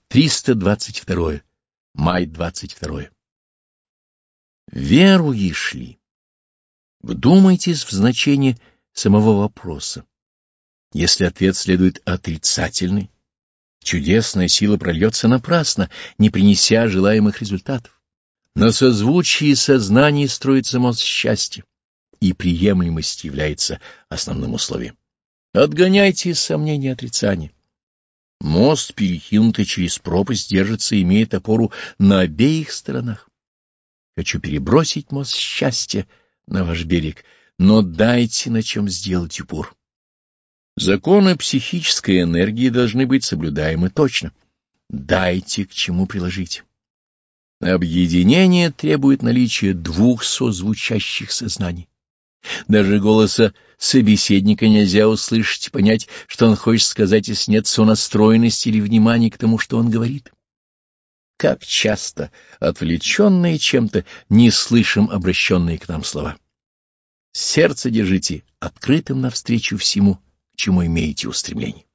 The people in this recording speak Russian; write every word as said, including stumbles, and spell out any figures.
триста двадцать второе. Май двадцать второе. Веруешь ли? Вдумайтесь в значение самого вопроса. Если ответ следует отрицательный, чудесная сила прольется напрасно, не принеся желаемых результатов. На созвучии сознания строится мост счастья, и приемлемость является основным условием. Отгоняйте сомнения и отрицания. Мост, перекинутый через пропасть, держится и имеет опору на обеих сторонах. Хочу перебросить мост счастья на ваш берег, но дайте на чем сделать упор. Законы психической энергии должны быть соблюдаемы точно. Дайте к чему приложить. Объединение требует наличия двух созвучащих сознаний. Даже голоса собеседника нельзя услышать и понять, что он хочет сказать, если нет сонастроенности или внимания к тому, что он говорит. Как часто, отвлеченные чем-то, не слышим обращенные к нам слова. Сердце держите открытым навстречу всему, к чему имеете устремление.